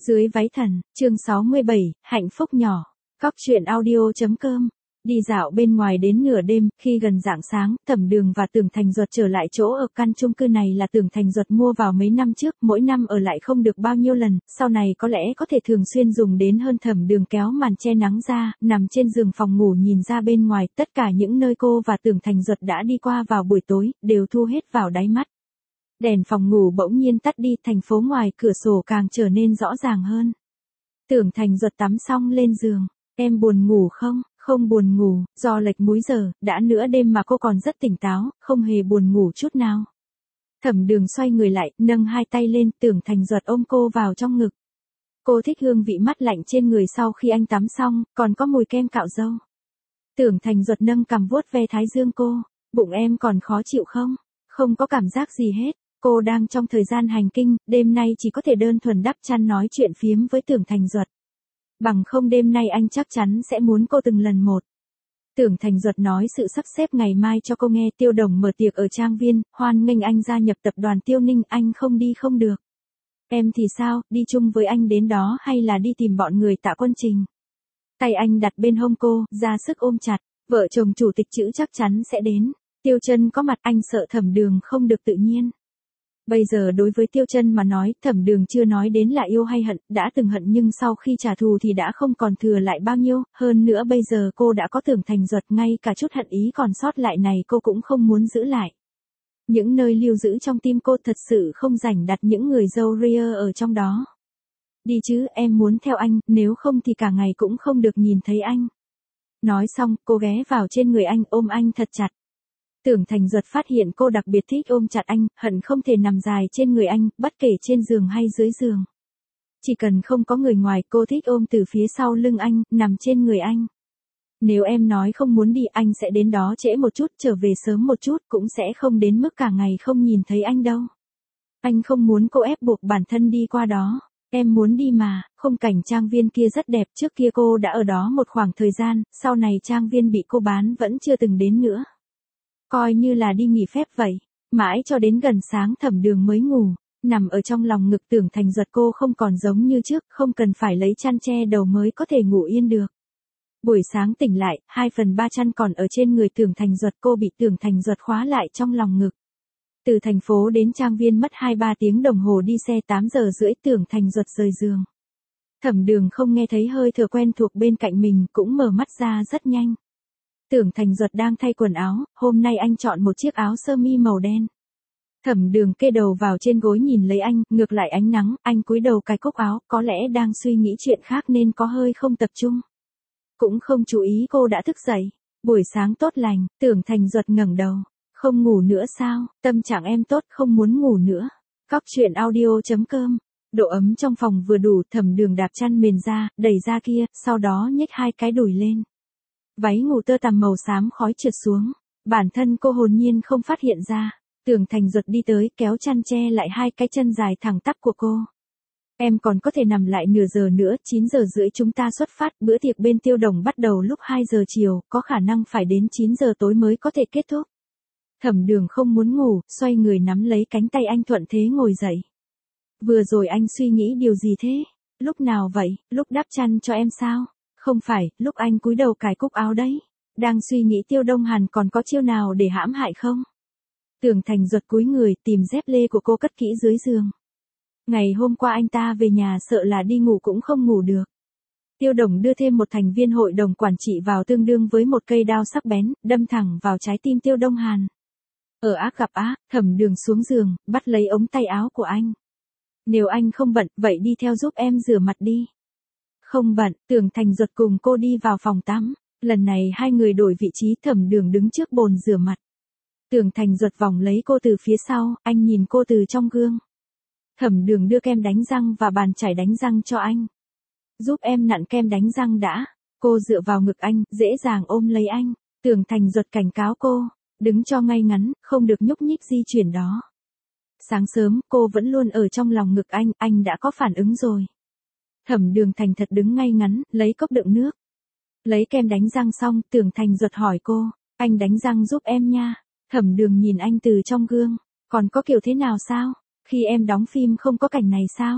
Dưới váy thần, chương 67, hạnh phúc nhỏ. Cóc truyện audio.com. Đi dạo bên ngoài đến nửa đêm, khi gần rạng sáng, Thẩm Đường và Tưởng Thành Duật trở lại chỗ ở. Căn chung cư này là Tưởng Thành Duật mua vào mấy năm trước, mỗi năm ở lại không được bao nhiêu lần, sau này có lẽ có thể thường xuyên dùng đến hơn. Thẩm Đường kéo màn che nắng ra, nằm trên giường phòng ngủ nhìn ra bên ngoài, tất cả những nơi cô và Tưởng Thành Duật đã đi qua vào buổi tối, đều thu hết vào đáy mắt. Đèn phòng ngủ bỗng nhiên tắt đi, thành phố ngoài cửa sổ càng trở nên rõ ràng hơn. Tưởng Thành Duật tắm xong lên giường, em buồn ngủ không? Không buồn ngủ, do lệch múi giờ, đã nửa đêm mà cô còn rất tỉnh táo, không hề buồn ngủ chút nào. Thẩm Đường xoay người lại, nâng hai tay lên, Tưởng Thành Duật ôm cô vào trong ngực. Cô thích hương vị mát lạnh trên người sau khi anh tắm xong, còn có mùi kem cạo râu. Tưởng Thành Duật nâng cằm vuốt ve thái dương cô, bụng em còn khó chịu không? Không có cảm giác gì hết. Cô đang trong thời gian hành kinh, đêm nay chỉ có thể đơn thuần đắp chăn nói chuyện phiếm với Tưởng Thành Duật. Bằng không đêm nay anh chắc chắn sẽ muốn cô từng lần một. Tưởng Thành Duật nói sự sắp xếp ngày mai cho cô nghe. Tiêu Đồng mở tiệc ở trang viên, hoan nghênh anh gia nhập tập đoàn Tiêu Ninh, anh không đi không được. Em thì sao, đi chung với anh đến đó hay là đi tìm bọn người Tạ Quân Trình? Tay anh đặt bên hông cô, ra sức ôm chặt, vợ chồng chủ tịch chữ chắc chắn sẽ đến. Tiêu Chân có mặt, anh sợ Thẩm Đường không được tự nhiên. Bây giờ đối với Tiêu Chân mà nói, Thẩm Đường chưa nói đến là yêu hay hận, đã từng hận nhưng sau khi trả thù thì đã không còn thừa lại bao nhiêu, hơn nữa bây giờ cô đã có Tưởng Thành Duật, ngay cả chút hận ý còn sót lại này cô cũng không muốn giữ lại. Những nơi lưu giữ trong tim cô thật sự không rảnh đặt những người dâu ria ở trong đó. Đi chứ, em muốn theo anh, nếu không thì cả ngày cũng không được nhìn thấy anh. Nói xong, cô ghé vào trên người anh, ôm anh thật chặt. Tưởng Thành Duật phát hiện cô đặc biệt thích ôm chặt anh, hận không thể nằm dài trên người anh, bất kể trên giường hay dưới giường. Chỉ cần không có người ngoài, cô thích ôm từ phía sau lưng anh, nằm trên người anh. Nếu em nói không muốn đi, anh sẽ đến đó trễ một chút, trở về sớm một chút, cũng sẽ không đến mức cả ngày không nhìn thấy anh đâu. Anh không muốn cô ép buộc bản thân đi qua đó. Em muốn đi mà. Khung cảnh trang viên kia rất đẹp, trước kia cô đã ở đó một khoảng thời gian, sau này trang viên bị cô bán vẫn chưa từng đến nữa. Coi như là đi nghỉ phép vậy. Mãi cho đến gần sáng Thẩm Đường mới ngủ, nằm ở trong lòng ngực Tưởng Thành Duật. Cô không còn giống như trước, không cần phải lấy chăn che đầu mới có thể ngủ yên được. Buổi sáng tỉnh lại, 2/3 chăn còn ở trên người Tưởng Thành Duật, cô bị Tưởng Thành Duật khóa lại trong lòng ngực. Từ thành phố đến trang viên mất 2-3 tiếng đồng hồ đi xe, 8 giờ rưỡi Tưởng Thành Duật rời giường. Thẩm Đường không nghe thấy hơi thở quen thuộc bên cạnh mình, cũng mở mắt ra rất nhanh. Tưởng Thành Duật đang thay quần áo, hôm nay anh chọn một chiếc áo sơ mi màu đen. Thẩm Đường kê đầu vào trên gối nhìn lấy anh, ngược lại ánh nắng, anh cúi đầu cài cúc áo, có lẽ đang suy nghĩ chuyện khác nên có hơi không tập trung. Cũng không chú ý cô đã thức dậy. Buổi sáng tốt lành, Tưởng Thành Duật ngẩng đầu. Không ngủ nữa sao, tâm trạng em tốt, không muốn ngủ nữa. Cóc truyện audio.com. Độ ấm trong phòng vừa đủ, Thẩm Đường đạp chăn mền ra, đẩy ra kia, sau đó nhếch hai cái đùi lên. Váy ngủ tơ tằm màu xám khói trượt xuống, bản thân cô hồn nhiên không phát hiện ra. Tưởng Thành Duật đi tới, kéo chăn che lại hai cái chân dài thẳng tắp của cô. Em còn có thể nằm lại nửa giờ nữa, 9 giờ rưỡi chúng ta xuất phát, bữa tiệc bên Tiêu Đồng bắt đầu lúc 2 giờ chiều, có khả năng phải đến 9 giờ tối mới có thể kết thúc. Thẩm Đường không muốn ngủ, xoay người nắm lấy cánh tay anh, thuận thế ngồi dậy. Vừa rồi anh suy nghĩ điều gì thế? Lúc nào vậy? Lúc đắp chăn cho em sao? Không phải, lúc anh cúi đầu cài cúc áo đấy. Đang suy nghĩ Tiêu Đông Hàn còn có chiêu nào để hãm hại không? Tưởng Thành Duật cúi người tìm dép lê của cô cất kỹ dưới giường. Ngày hôm qua anh ta về nhà sợ là đi ngủ cũng không ngủ được. Tiêu Đồng đưa thêm một thành viên hội đồng quản trị vào, tương đương với một cây đao sắc bén, đâm thẳng vào trái tim Tiêu Đông Hàn. Ở ác gặp ác, Thẩm Đường xuống giường, bắt lấy ống tay áo của anh. Nếu anh không bận, vậy đi theo giúp em rửa mặt đi. Không bận, Tưởng Thành Duật cùng cô đi vào phòng tắm. Lần này hai người đổi vị trí, Thẩm Đường đứng trước bồn rửa mặt. Tưởng Thành Duật vòng lấy cô từ phía sau, anh nhìn cô từ trong gương. Thẩm Đường đưa kem đánh răng và bàn chải đánh răng cho anh. Giúp em nặn kem đánh răng đã. Cô dựa vào ngực anh, dễ dàng ôm lấy anh. Tưởng Thành Duật cảnh cáo cô, đứng cho ngay ngắn, không được nhúc nhích di chuyển đó. Sáng sớm, cô vẫn luôn ở trong lòng ngực anh đã có phản ứng rồi. Thẩm Đường thành thật đứng ngay ngắn, lấy cốc đựng nước. Lấy kem đánh răng xong, Tưởng Thành Duật hỏi cô, anh đánh răng giúp em nha. Thẩm Đường nhìn anh từ trong gương, còn có kiểu thế nào sao? Khi em đóng phim không có cảnh này sao?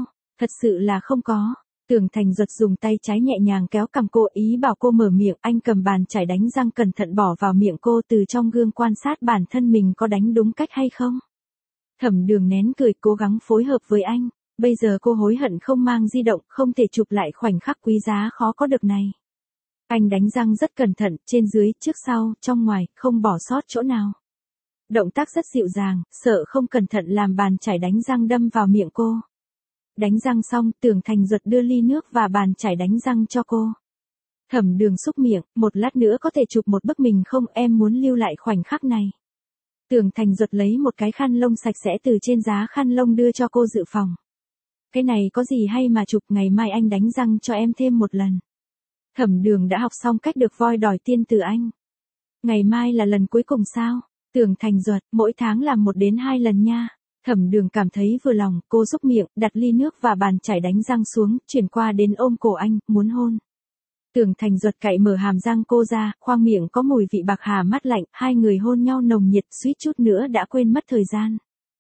Thật sự là không có. Tưởng Thành Duật dùng tay trái nhẹ nhàng kéo cằm cô, ý bảo cô mở miệng. Anh cầm bàn chải đánh răng cẩn thận bỏ vào miệng cô, từ trong gương quan sát bản thân mình có đánh đúng cách hay không. Thẩm Đường nén cười, cố gắng phối hợp với anh. Bây giờ cô hối hận không mang di động, không thể chụp lại khoảnh khắc quý giá khó có được này. Anh đánh răng rất cẩn thận, trên dưới, trước sau, trong ngoài, không bỏ sót chỗ nào. Động tác rất dịu dàng, sợ không cẩn thận làm bàn chải đánh răng đâm vào miệng cô. Đánh răng xong, Tưởng Thành Duật đưa ly nước và bàn chải đánh răng cho cô. Thẩm Đường xúc miệng, một lát nữa có thể chụp một bức mình không, em muốn lưu lại khoảnh khắc này. Tưởng Thành Duật lấy một cái khăn lông sạch sẽ từ trên giá khăn lông đưa cho cô dự phòng. Cái này có gì hay mà chụp, ngày mai anh đánh răng cho em thêm một lần. Thẩm Đường đã học xong cách được voi đòi tiên từ anh. Ngày mai là lần cuối cùng sao? Tưởng Thành Duật, mỗi tháng làm 1 đến 2 lần nha. Thẩm Đường cảm thấy vừa lòng, cô xúc miệng, đặt ly nước và bàn chải đánh răng xuống, chuyển qua đến ôm cổ anh, muốn hôn. Tưởng Thành Duật cạy mở hàm răng cô ra, khoang miệng có mùi vị bạc hà mát lạnh, hai người hôn nhau nồng nhiệt, suýt chút nữa đã quên mất thời gian.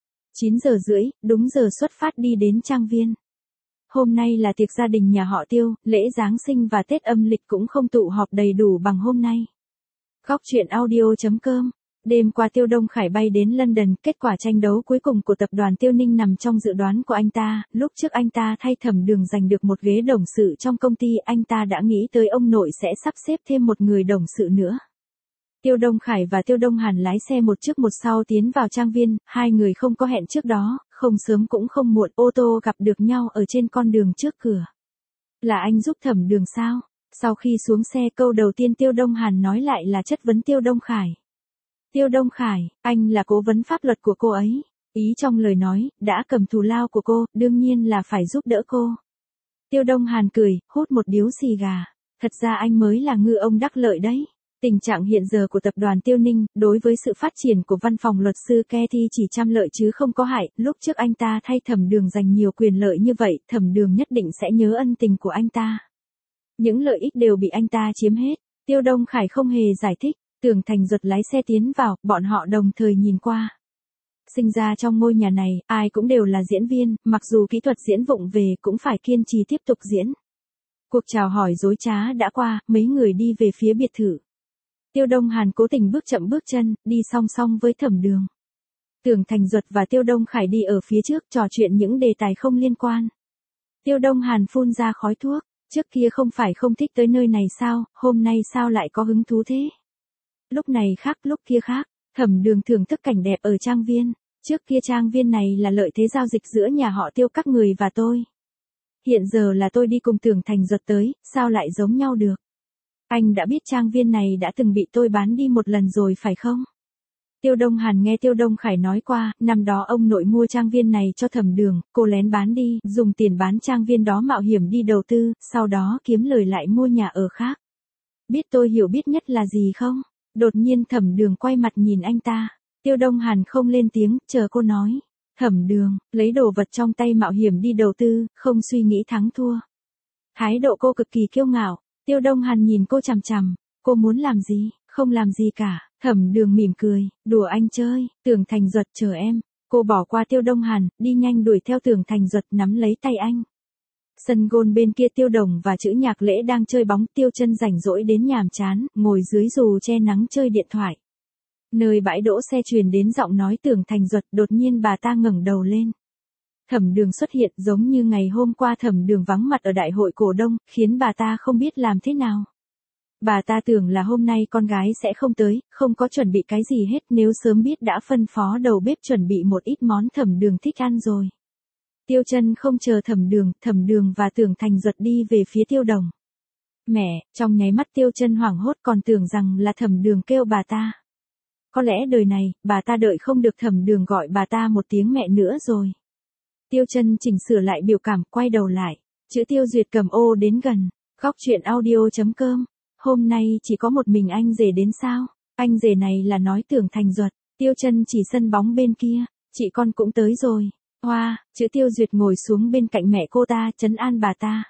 9 giờ rưỡi, đúng giờ xuất phát đi đến trang viên. Hôm nay là tiệc gia đình nhà họ Tiêu, lễ Giáng sinh và Tết âm lịch cũng không tụ họp đầy đủ bằng hôm nay. Góc truyện audio.com. Đêm qua Tiêu Đông Khải bay đến London, kết quả tranh đấu cuối cùng của tập đoàn Tiêu Ninh nằm trong dự đoán của anh ta, lúc trước anh ta thay Thẩm Đường giành được một ghế đồng sự trong công ty, anh ta đã nghĩ tới ông nội sẽ sắp xếp thêm một người đồng sự nữa. Tiêu Đông Khải và Tiêu Đông Hàn lái xe một trước một sau tiến vào trang viên, hai người không có hẹn trước đó, không sớm cũng không muộn, ô tô gặp được nhau ở trên con đường trước cửa. Là anh giúp Thẩm Đường sao? Sau khi xuống xe, câu đầu tiên Tiêu Đông Hàn nói lại là chất vấn Tiêu Đông Khải. Tiêu Đông Khải, anh là cố vấn pháp luật của cô ấy. Ý trong lời nói, đã cầm thù lao của cô, đương nhiên là phải giúp đỡ cô. Tiêu Đông Hàn cười, hút một điếu xì gà. Thật ra anh mới là ngư ông đắc lợi đấy. Tình trạng hiện giờ của tập đoàn Tiêu Ninh, đối với sự phát triển của văn phòng luật sư Cathy chỉ trăm lợi chứ không có hại. Lúc trước anh ta thay Thẩm Đường giành nhiều quyền lợi như vậy, Thẩm Đường nhất định sẽ nhớ ân tình của anh ta. Những lợi ích đều bị anh ta chiếm hết. Tiêu Đông Khải không hề giải thích. Tưởng Thành Duật lái xe tiến vào, bọn họ đồng thời nhìn qua. Sinh ra trong ngôi nhà này, ai cũng đều là diễn viên, mặc dù kỹ thuật diễn vụng về cũng phải kiên trì tiếp tục diễn. Cuộc chào hỏi dối trá đã qua, mấy người đi về phía biệt thự. Tiêu Đông Hàn cố tình bước chậm bước chân, đi song song với Thẩm Đường. Tưởng Thành Duật và Tiêu Đông Khải đi ở phía trước trò chuyện những đề tài không liên quan. Tiêu Đông Hàn phun ra khói thuốc, trước kia không phải không thích tới nơi này sao, hôm nay sao lại có hứng thú thế? Lúc này khác, lúc kia khác, Thẩm Đường thưởng thức cảnh đẹp ở trang viên. Trước kia trang viên này là lợi thế giao dịch giữa nhà họ Tiêu các người và tôi. Hiện giờ là tôi đi cùng Tưởng Thành Duật tới, sao lại giống nhau được? Anh đã biết trang viên này đã từng bị tôi bán đi một lần rồi phải không? Tiêu Đông Hàn nghe Tiêu Đông Khải nói qua, năm đó ông nội mua trang viên này cho Thẩm Đường, cô lén bán đi, dùng tiền bán trang viên đó mạo hiểm đi đầu tư, sau đó kiếm lời lại mua nhà ở khác. Biết tôi hiểu biết nhất là gì không? Đột nhiên Thẩm Đường quay mặt nhìn anh ta. Tiêu Đông Hàn không lên tiếng, chờ cô nói. Thẩm Đường, lấy đồ vật trong tay mạo hiểm đi đầu tư, không suy nghĩ thắng thua. Thái độ cô cực kỳ kiêu ngạo. Tiêu Đông Hàn nhìn cô chằm chằm. Cô muốn làm gì? Không làm gì cả. Thẩm Đường mỉm cười, đùa anh chơi. Tưởng Thành Duật chờ em. Cô bỏ qua Tiêu Đông Hàn, đi nhanh đuổi theo Tưởng Thành Duật nắm lấy tay anh. Sân gôn bên kia Tiêu Đồng và Chữ Nhạc Lễ đang chơi bóng, Tiêu Chân rảnh rỗi đến nhàm chán, ngồi dưới dù che nắng chơi điện thoại. Nơi bãi đỗ xe truyền đến giọng nói Tưởng Thành Duật, đột nhiên bà ta ngẩng đầu lên. Thẩm Đường xuất hiện giống như ngày hôm qua Thẩm Đường vắng mặt ở đại hội cổ đông, khiến bà ta không biết làm thế nào. Bà ta tưởng là hôm nay con gái sẽ không tới, không có chuẩn bị cái gì hết, nếu sớm biết đã phân phó đầu bếp chuẩn bị một ít món Thẩm Đường thích ăn rồi. Tiêu Chân không chờ Thẩm Đường và Tưởng Thành Duật đi về phía Tiêu Đồng. Mẹ, trong nháy mắt Tiêu Chân hoảng hốt còn tưởng rằng là Thẩm Đường kêu bà ta. Có lẽ đời này, bà ta đợi không được Thẩm Đường gọi bà ta một tiếng mẹ nữa rồi. Tiêu Chân chỉnh sửa lại biểu cảm, quay đầu lại. Chữ Tiêu Duyệt cầm ô đến gần. Góc truyện audio.com. Hôm nay chỉ có một mình anh rể đến sao? Anh rể này là nói Tưởng Thành Duật. Tiêu Chân chỉ sân bóng bên kia. Chị con cũng tới rồi. Hoa, chữ Tiêu Duyệt ngồi xuống bên cạnh mẹ cô ta, trấn an bà ta.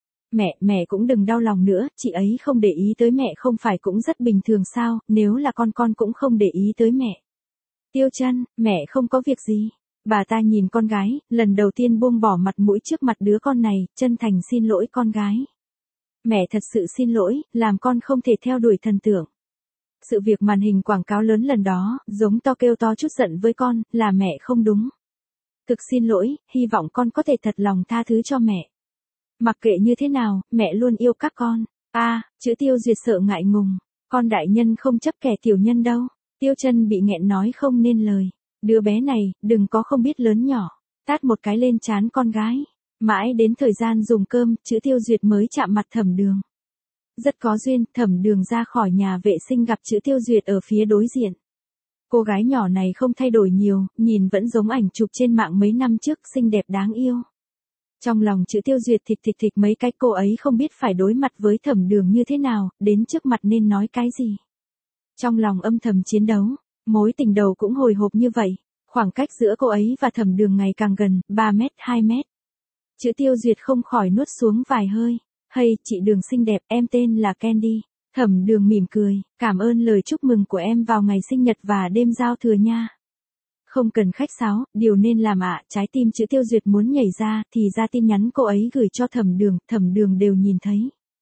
Mẹ cũng đừng đau lòng nữa, chị ấy không để ý tới mẹ không phải cũng rất bình thường sao, nếu là con cũng không để ý tới mẹ. Tiêu Chân, mẹ không có việc gì. Bà ta nhìn con gái, lần đầu tiên buông bỏ mặt mũi trước mặt đứa con này, chân thành xin lỗi con gái. Mẹ thật sự xin lỗi, làm con không thể theo đuổi thần tượng. Sự việc màn hình quảng cáo lớn lần đó, giống to kêu to chút giận với con, là mẹ không đúng. Thực xin lỗi, hy vọng con có thể thật lòng tha thứ cho mẹ. Mặc kệ như thế nào, mẹ luôn yêu các con. Chữ Tiêu Duyệt sợ ngại ngùng. Con đại nhân không chấp kẻ tiểu nhân đâu. Tiêu Chân bị nghẹn nói không nên lời. Đứa bé này, đừng có không biết lớn nhỏ. Tát một cái lên trán con gái. Mãi đến thời gian dùng cơm, chữ Tiêu Duyệt mới chạm mặt Thẩm Đường. Rất có duyên, Thẩm Đường ra khỏi nhà vệ sinh gặp chữ Tiêu Duyệt ở phía đối diện. Cô gái nhỏ này không thay đổi nhiều, nhìn vẫn giống ảnh chụp trên mạng mấy năm trước, xinh đẹp đáng yêu. Trong lòng chữ Tiêu Duyệt thịch mấy cái, cô ấy không biết phải đối mặt với Thẩm Đường như thế nào, đến trước mặt nên nói cái gì. Trong lòng âm thầm chiến đấu, mối tình đầu cũng hồi hộp như vậy, khoảng cách giữa cô ấy và Thẩm Đường ngày càng gần, 3 mét 2 mét. Chữ Tiêu Duyệt không khỏi nuốt xuống vài hơi. Hay, chị Đường xinh đẹp, em tên là Candy. Thẩm Đường mỉm cười, cảm ơn lời chúc mừng của em vào ngày sinh nhật và đêm giao thừa nha. Không cần khách sáo, điều nên làm trái tim chữ Tiêu Duyệt muốn nhảy ra, thì ra tin nhắn cô ấy gửi cho Thẩm Đường đều nhìn thấy.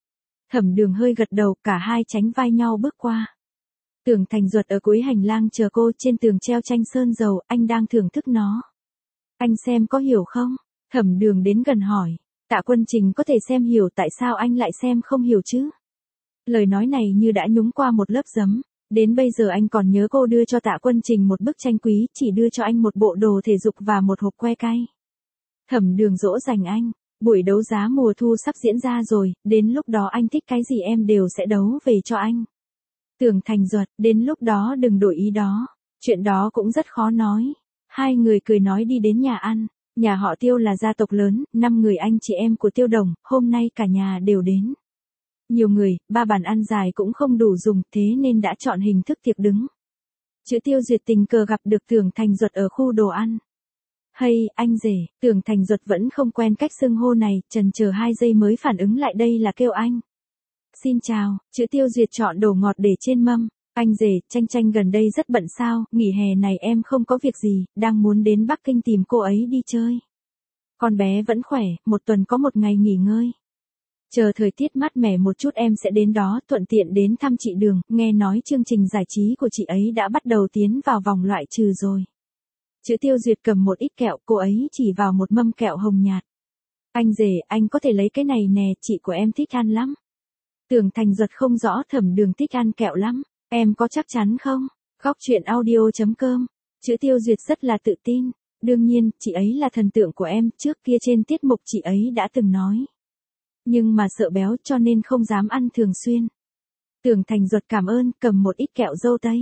Thẩm Đường hơi gật đầu, cả hai tránh vai nhau bước qua. Tưởng Thành Duật ở cuối hành lang chờ cô, trên tường treo tranh sơn dầu, anh đang thưởng thức nó. Anh xem có hiểu không? Thẩm Đường đến gần hỏi. Tạ Quân Trình có thể xem hiểu, tại sao anh lại xem không hiểu chứ? Lời nói này như đã nhúng qua một lớp giấm. Đến bây giờ anh còn nhớ cô đưa cho Tạ Quân Trình một bức tranh quý, chỉ đưa cho anh một bộ đồ thể dục và một hộp que cay. Thẩm Đường dỗ dành anh. Buổi đấu giá mùa thu sắp diễn ra rồi, đến lúc đó anh thích cái gì em đều sẽ đấu về cho anh. Tưởng Thành Duật, đến lúc đó đừng đổi ý đó. Chuyện đó cũng rất khó nói. Hai người cười nói đi đến nhà ăn. Nhà họ Tiêu là gia tộc lớn, 5 người anh chị em của Tiêu Đồng, hôm nay cả nhà đều đến. Nhiều người, 3 bàn ăn dài cũng không đủ dùng, thế nên đã chọn hình thức tiệc đứng. Chữ Tiêu Duyệt tình cờ gặp được Tưởng Thành Duật ở khu đồ ăn. Hay, anh rể, Tưởng Thành Duật vẫn không quen cách xưng hô này, chần chờ 2 giây mới phản ứng lại đây là kêu anh. Xin chào, chữ Tiêu Duyệt chọn đồ ngọt để trên mâm. Anh rể, Tranh gần đây rất bận sao, nghỉ hè này em không có việc gì, đang muốn đến Bắc Kinh tìm cô ấy đi chơi. Con bé vẫn khỏe, 1 tuần có 1 ngày nghỉ ngơi. Chờ thời tiết mát mẻ một chút em sẽ đến đó, thuận tiện đến thăm chị Đường, nghe nói chương trình giải trí của chị ấy đã bắt đầu tiến vào vòng loại trừ rồi. Chữ Tiêu Duyệt cầm một ít kẹo, cô ấy chỉ vào một mâm kẹo hồng nhạt. Anh rể, anh có thể lấy cái này nè, chị của em thích ăn lắm. Tưởng Thành Duật không rõ Thẩm Đường thích ăn kẹo lắm. Em có chắc chắn không? Góc chuyện audio.com. Chữ Tiêu Duyệt rất là tự tin. Đương nhiên, chị ấy là thần tượng của em, trước kia trên tiết mục chị ấy đã từng nói. Nhưng mà sợ béo cho nên không dám ăn thường xuyên. Tưởng Thành Duật cảm ơn, cầm một ít kẹo dâu tây.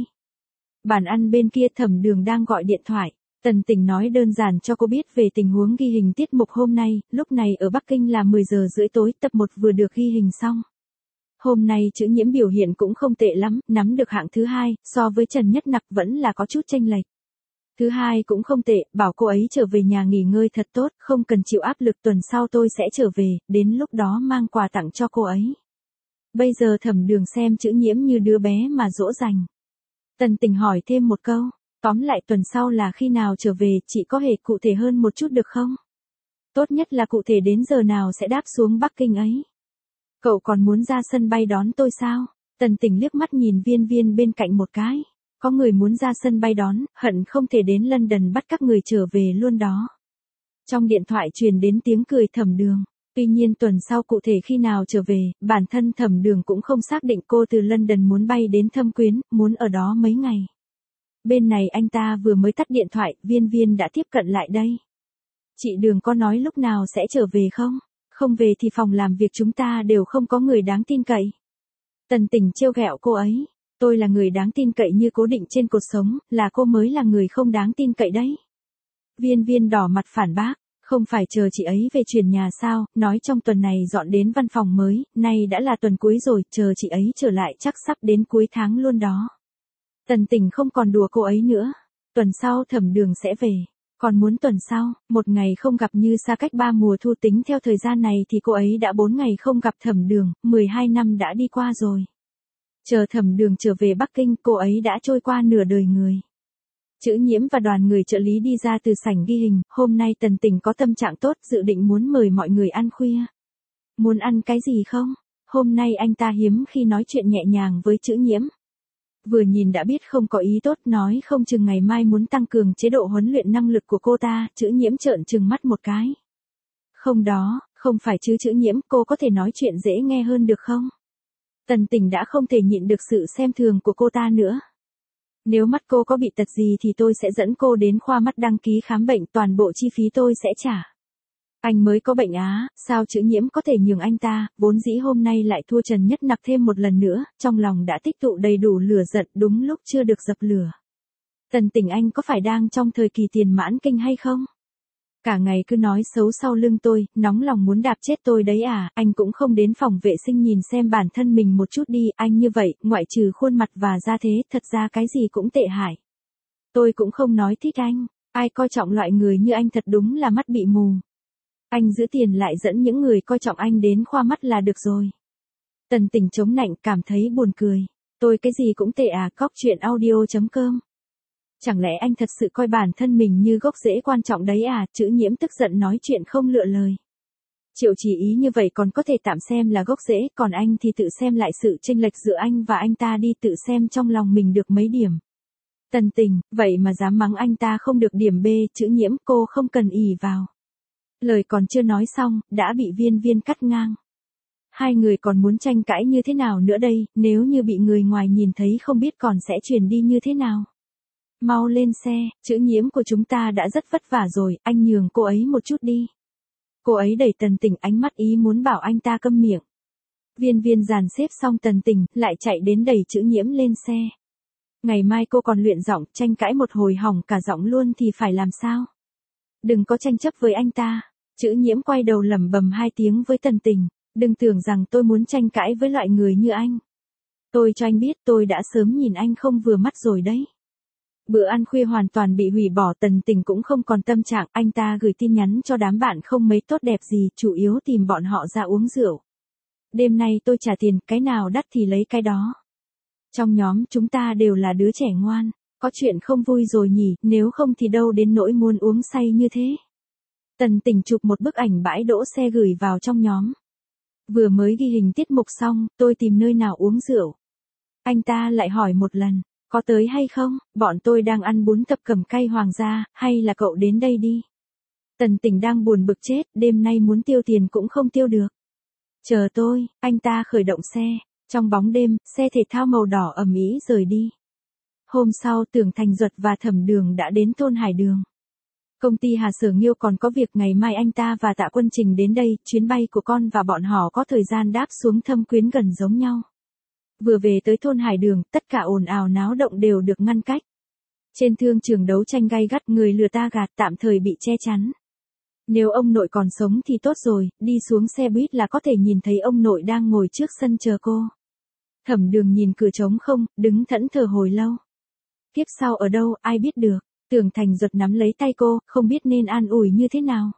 Bàn ăn bên kia Thẩm Đường đang gọi điện thoại. Tần Tình nói đơn giản cho cô biết về tình huống ghi hình tiết mục hôm nay, lúc này ở Bắc Kinh là 10 giờ rưỡi tối, tập 1 vừa được ghi hình xong. Hôm nay Chữ Nhiễm biểu hiện cũng không tệ lắm, nắm được hạng thứ 2, so với Trần Nhất Nặc vẫn là có chút chênh lệch. Thứ 2 cũng không tệ, bảo cô ấy trở về nhà nghỉ ngơi thật tốt, không cần chịu áp lực, tuần sau tôi sẽ trở về, đến lúc đó mang quà tặng cho cô ấy. Bây giờ Thẩm Đường xem Chữ Nhiễm như đứa bé mà dỗ dành. Tần Tình hỏi thêm một câu, tóm lại tuần sau là khi nào trở về, chị có thể cụ thể hơn một chút được không? Tốt nhất là cụ thể đến giờ nào sẽ đáp xuống Bắc Kinh ấy. Cậu còn muốn ra sân bay đón tôi sao? Tần Tình liếc mắt nhìn Viên bên cạnh một cái. Có người muốn ra sân bay đón, hận không thể đến London bắt các người trở về luôn đó. Trong điện thoại truyền đến tiếng cười Thẩm Đường. Tuy nhiên tuần sau cụ thể khi nào trở về, bản thân Thẩm Đường cũng không xác định, cô từ London muốn bay đến Thâm Quyến, muốn ở đó mấy ngày. Bên này anh ta vừa mới tắt điện thoại, Viên đã tiếp cận lại đây. Chị Đường có nói lúc nào sẽ trở về không? Không về thì phòng làm việc chúng ta đều không có người đáng tin cậy. Tần Tình trêu ghẹo cô ấy. Tôi là người đáng tin cậy như cố định trên cột sống, là cô mới là người không đáng tin cậy đấy. Viên đỏ mặt phản bác. Không phải chờ chị ấy về chuyển nhà sao, nói trong tuần này dọn đến văn phòng mới, nay đã là tuần cuối rồi, chờ chị ấy trở lại chắc sắp đến cuối tháng luôn đó. Tần Tình không còn đùa cô ấy nữa. Tuần sau Thẩm Đường sẽ về. Còn muốn tuần sau, một ngày không gặp như xa cách 3 mùa thu, tính theo thời gian này thì cô ấy đã 4 ngày không gặp Thẩm Đường, 12 năm đã đi qua rồi. Chờ Thẩm Đường trở về Bắc Kinh, cô ấy đã trôi qua nửa đời người. Chữ Nhiễm và đoàn người trợ lý đi ra từ sảnh ghi hình, hôm nay Tần Tình có tâm trạng tốt, dự định muốn mời mọi người ăn khuya. Muốn ăn cái gì không? Hôm nay anh ta hiếm khi nói chuyện nhẹ nhàng với Chữ Nhiễm. Vừa nhìn đã biết không có ý tốt, nói không chừng ngày mai muốn tăng cường chế độ huấn luyện năng lực của cô ta. Chữ Nhiễm trợn trừng mắt một cái. Không đó, không phải chứ Chữ Nhiễm, cô có thể nói chuyện dễ nghe hơn được không? Tần Tình đã không thể nhịn được sự xem thường của cô ta nữa. Nếu mắt cô có bị tật gì thì tôi sẽ dẫn cô đến khoa mắt đăng ký khám bệnh, toàn bộ chi phí tôi sẽ trả. Anh mới có bệnh á, sao Chữ Nhiễm có thể nhường anh ta, vốn dĩ hôm nay lại thua Trần Nhất Nặc thêm một lần nữa, trong lòng đã tích tụ đầy đủ lửa giận, đúng lúc chưa được dập lửa. Tần Tình, anh có phải đang trong thời kỳ tiền mãn kinh hay không? Cả ngày cứ nói xấu sau lưng tôi, nóng lòng muốn đạp chết tôi đấy à, anh cũng không đến phòng vệ sinh nhìn xem bản thân mình một chút đi, anh như vậy, ngoại trừ khuôn mặt và da thế, thật ra cái gì cũng tệ hại. Tôi cũng không nói thích anh, ai coi trọng loại người như anh thật đúng là mắt bị mù. Anh giữ tiền lại dẫn những người coi trọng anh đến khoa mắt là được rồi. Tần Tình chống nạnh, cảm thấy buồn cười. Tôi cái gì cũng tệ à, cóc chuyện audio.com. Chẳng lẽ anh thật sự coi bản thân mình như gốc rễ quan trọng đấy à? Chữ Nhiễm tức giận nói chuyện không lựa lời. Triệu Chỉ Ý như vậy còn có thể tạm xem là gốc rễ, còn anh thì tự xem lại sự chênh lệch giữa anh và anh ta đi, tự xem trong lòng mình được mấy điểm. Tần Tình, vậy mà dám mắng anh ta không được điểm B. Chữ Nhiễm, cô không cần ỷ vào. Lời còn chưa nói xong, đã bị Viên Viên cắt ngang. Hai người còn muốn tranh cãi như thế nào nữa đây, nếu như bị người ngoài nhìn thấy không biết còn sẽ truyền đi như thế nào. Mau lên xe, Chữ Nhiễm của chúng ta đã rất vất vả rồi, anh nhường cô ấy một chút đi. Cô ấy đẩy Tần Tình, ánh mắt ý muốn bảo anh ta câm miệng. Viên Viên dàn xếp xong Tần Tình, lại chạy đến đẩy Chữ Nhiễm lên xe. Ngày mai cô còn luyện giọng, tranh cãi một hồi hỏng cả giọng luôn thì phải làm sao? Đừng có tranh chấp với anh ta. Chữ Nhiễm quay đầu lẩm bẩm hai tiếng với Tần Tình, đừng tưởng rằng tôi muốn tranh cãi với loại người như anh. Tôi cho anh biết tôi đã sớm nhìn anh không vừa mắt rồi đấy. Bữa ăn khuya hoàn toàn bị hủy bỏ, Tần Tình cũng không còn tâm trạng, anh ta gửi tin nhắn cho đám bạn không mấy tốt đẹp gì, chủ yếu tìm bọn họ ra uống rượu. Đêm nay tôi trả tiền, cái nào đắt thì lấy cái đó. Trong nhóm chúng ta đều là đứa trẻ ngoan, có chuyện không vui rồi nhỉ, nếu không thì đâu đến nỗi muốn uống say như thế. Tần Tình chụp một bức ảnh bãi đỗ xe gửi vào trong nhóm. Vừa mới ghi hình tiết mục xong, tôi tìm nơi nào uống rượu. Anh ta lại hỏi một lần, có tới hay không, bọn tôi đang ăn bún thập cẩm cay hoàng gia, hay là cậu đến đây đi. Tần Tình đang buồn bực chết, đêm nay muốn tiêu tiền cũng không tiêu được. Chờ tôi, anh ta khởi động xe, trong bóng đêm, xe thể thao màu đỏ ầm ĩ rời đi. Hôm sau Tưởng Thành Duật và Thẩm Đường đã đến thôn Hải Đường. Công ty Hà Sở Nghiêu còn có việc, ngày mai anh ta và Tạ Quân Trình đến đây, chuyến bay của con và bọn họ có thời gian đáp xuống Thâm Quyến gần giống nhau. Vừa về tới thôn Hải Đường, tất cả ồn ào náo động đều được ngăn cách. Trên thương trường đấu tranh gay gắt, người lừa ta gạt tạm thời bị che chắn. Nếu ông nội còn sống thì tốt rồi, đi xuống xe buýt là có thể nhìn thấy ông nội đang ngồi trước sân chờ cô. Thẩm Đường nhìn cửa trống không, đứng thẫn thờ hồi lâu. Kiếp sau ở đâu, ai biết được. Tưởng Thành Duật nắm lấy tay cô, không biết nên an ủi như thế nào.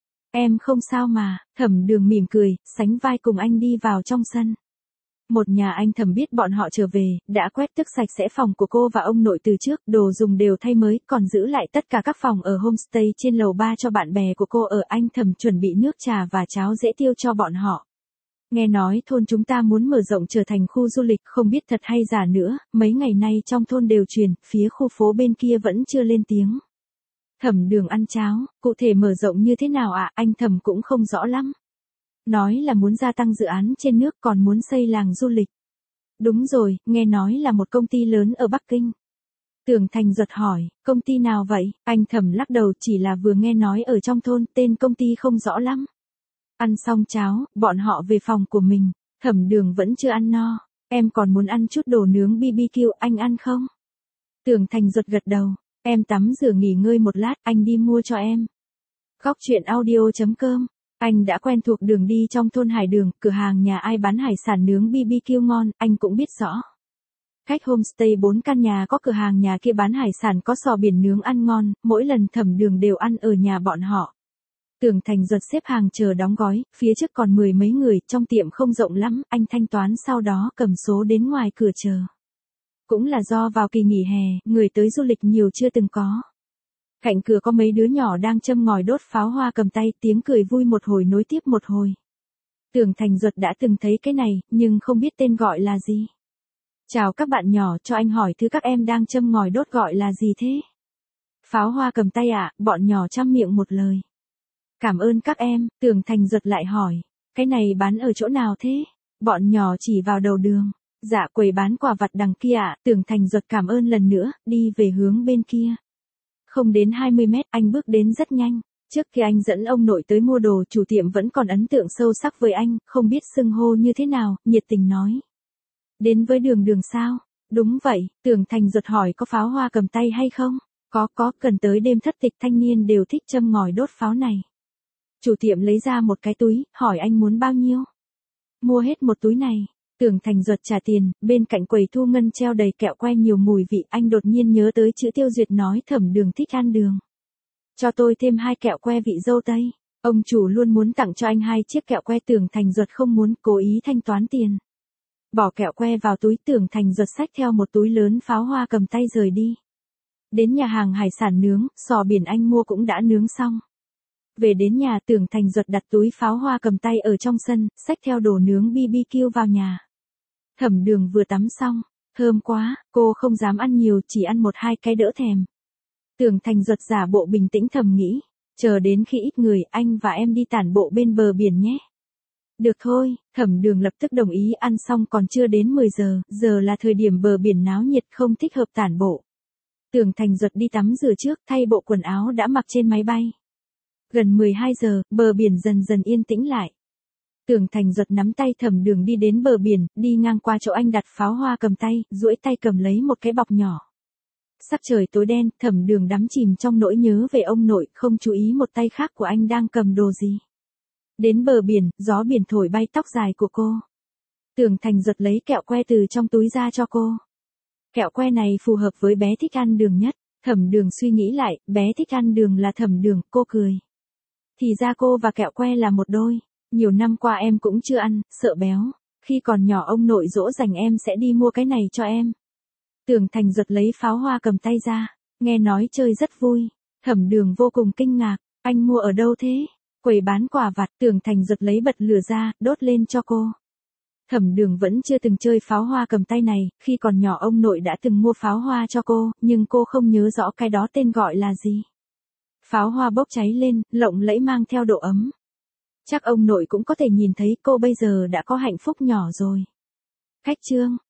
Em không sao mà, Thẩm Đường mỉm cười, sánh vai cùng anh đi vào trong sân. Một nhà anh Thẩm biết bọn họ trở về, đã quét tước sạch sẽ phòng của cô và ông nội từ trước, đồ dùng đều thay mới, còn giữ lại tất cả các phòng ở homestay trên lầu 3 cho bạn bè của cô ở. Anh Thẩm chuẩn bị nước trà và cháo dễ tiêu cho bọn họ. Nghe nói thôn chúng ta muốn mở rộng trở thành khu du lịch, không biết thật hay giả nữa, mấy ngày nay trong thôn đều truyền, phía khu phố bên kia vẫn chưa lên tiếng. Thẩm Đường ăn cháo, cụ thể mở rộng như thế nào ạ, anh Thẩm cũng không rõ lắm. Nói là muốn gia tăng dự án trên nước, còn muốn xây làng du lịch. Đúng rồi, nghe nói là một công ty lớn ở Bắc Kinh. Tưởng Thành Duật hỏi, công ty nào vậy? Anh Thẩm lắc đầu, chỉ là vừa nghe nói ở trong thôn, tên công ty không rõ lắm. Ăn xong cháo, bọn họ về phòng của mình. Thẩm Đường vẫn chưa ăn no. Em còn muốn ăn chút đồ nướng BBQ, anh ăn không? Tưởng Thành Duật gật đầu. Em tắm rửa nghỉ ngơi một lát, anh đi mua cho em. Góc chuyện audio.com. Anh đã quen thuộc đường đi trong thôn Hải Đường, cửa hàng nhà ai bán hải sản nướng BBQ ngon, anh cũng biết rõ. Cách homestay 4 căn nhà có cửa hàng nhà kia bán hải sản có sò biển nướng ăn ngon, mỗi lần Thẩm Đường đều ăn ở nhà bọn họ. Tưởng Thành Duật xếp hàng chờ đóng gói, phía trước còn 10 mấy người, trong tiệm không rộng lắm, anh thanh toán sau đó cầm số đến ngoài cửa chờ. Cũng là do vào kỳ nghỉ hè, người tới du lịch nhiều chưa từng có. Cạnh cửa có mấy đứa nhỏ đang châm ngòi đốt pháo hoa cầm tay, tiếng cười vui một hồi nối tiếp một hồi. Tưởng Thành Duật đã từng thấy cái này, nhưng không biết tên gọi là gì. Chào các bạn nhỏ, cho anh hỏi thứ các em đang châm ngòi đốt gọi là gì thế? Pháo hoa cầm tay ạ, bọn nhỏ chăm miệng một lời. Cảm ơn các em, Tưởng Thành Duật lại hỏi. Cái này bán ở chỗ nào thế? Bọn nhỏ chỉ vào đầu đường. Dạ quầy bán quà vặt đằng kia ạ, Tưởng Thành Duật cảm ơn lần nữa, đi về hướng bên kia. Không đến 20 mét, anh bước đến rất nhanh. Trước khi anh dẫn ông nội tới mua đồ, chủ tiệm vẫn còn ấn tượng sâu sắc với anh, không biết xưng hô như thế nào, nhiệt tình nói. Đến với đường sao? Đúng vậy, Tưởng Thành Duật hỏi có pháo hoa cầm tay hay không? Có, cần tới đêm thất tịch thanh niên đều thích châm ngòi đốt pháo này. Chủ tiệm lấy ra một cái túi, hỏi anh muốn bao nhiêu? Mua hết một túi này. Tưởng Thành Duật trả tiền, bên cạnh quầy thu ngân treo đầy kẹo que nhiều mùi vị, anh đột nhiên nhớ tới chữ Tiêu Duyệt nói Thẩm Đường thích ăn đường. Cho tôi thêm 2 kẹo que vị dâu tây. Ông chủ luôn muốn tặng cho anh 2 chiếc kẹo que. Tưởng Thành Duật không muốn, cố ý thanh toán tiền. Bỏ kẹo que vào túi, Tưởng Thành Duật xách theo một túi lớn pháo hoa cầm tay rời đi. Đến nhà hàng hải sản nướng, sò biển anh mua cũng đã nướng xong. Về đến nhà, Tưởng Thành Duật đặt túi pháo hoa cầm tay ở trong sân, xách theo đồ nướng BBQ vào nhà. Thẩm Đường vừa tắm xong, thơm quá, cô không dám ăn nhiều, chỉ ăn 1-2 cái đỡ thèm. Tưởng Thành Duật giả bộ bình tĩnh thầm nghĩ, chờ đến khi ít người, anh và em đi tản bộ bên bờ biển nhé. Được thôi, Thẩm Đường lập tức đồng ý. Ăn xong còn chưa đến 10 giờ, giờ là thời điểm bờ biển náo nhiệt, không thích hợp tản bộ. Tưởng Thành Duật đi tắm rửa trước, thay bộ quần áo đã mặc trên máy bay. Gần 12 giờ, bờ biển dần dần yên tĩnh lại. Tưởng Thành Duật nắm tay Thẩm Đường đi đến bờ biển, đi ngang qua chỗ anh đặt pháo hoa cầm tay, duỗi tay cầm lấy một cái bọc nhỏ. Sắc trời tối đen, Thẩm Đường đắm chìm trong nỗi nhớ về ông nội, không chú ý một tay khác của anh đang cầm đồ gì. Đến bờ biển, gió biển thổi bay tóc dài của cô. Tưởng Thành Duật lấy kẹo que từ trong túi ra cho cô. Kẹo que này phù hợp với bé thích ăn đường nhất. Thẩm Đường suy nghĩ lại, bé thích ăn đường là Thẩm Đường, cô cười. Thì ra cô và kẹo que là một đôi. Nhiều năm qua em cũng chưa ăn, sợ béo. Khi còn nhỏ ông nội dỗ dành em sẽ đi mua cái này cho em. Tưởng Thành Duật lấy pháo hoa cầm tay ra. Nghe nói chơi rất vui. Thẩm Đường vô cùng kinh ngạc. Anh mua ở đâu thế? Quầy bán quà vặt. Tưởng Thành Duật lấy bật lửa ra, đốt lên cho cô. Thẩm Đường vẫn chưa từng chơi pháo hoa cầm tay này, khi còn nhỏ ông nội đã từng mua pháo hoa cho cô, nhưng cô không nhớ rõ cái đó tên gọi là gì. Pháo hoa bốc cháy lên, lộng lẫy mang theo độ ấm. Chắc ông nội cũng có thể nhìn thấy cô bây giờ đã có hạnh phúc nhỏ rồi. Khách trương.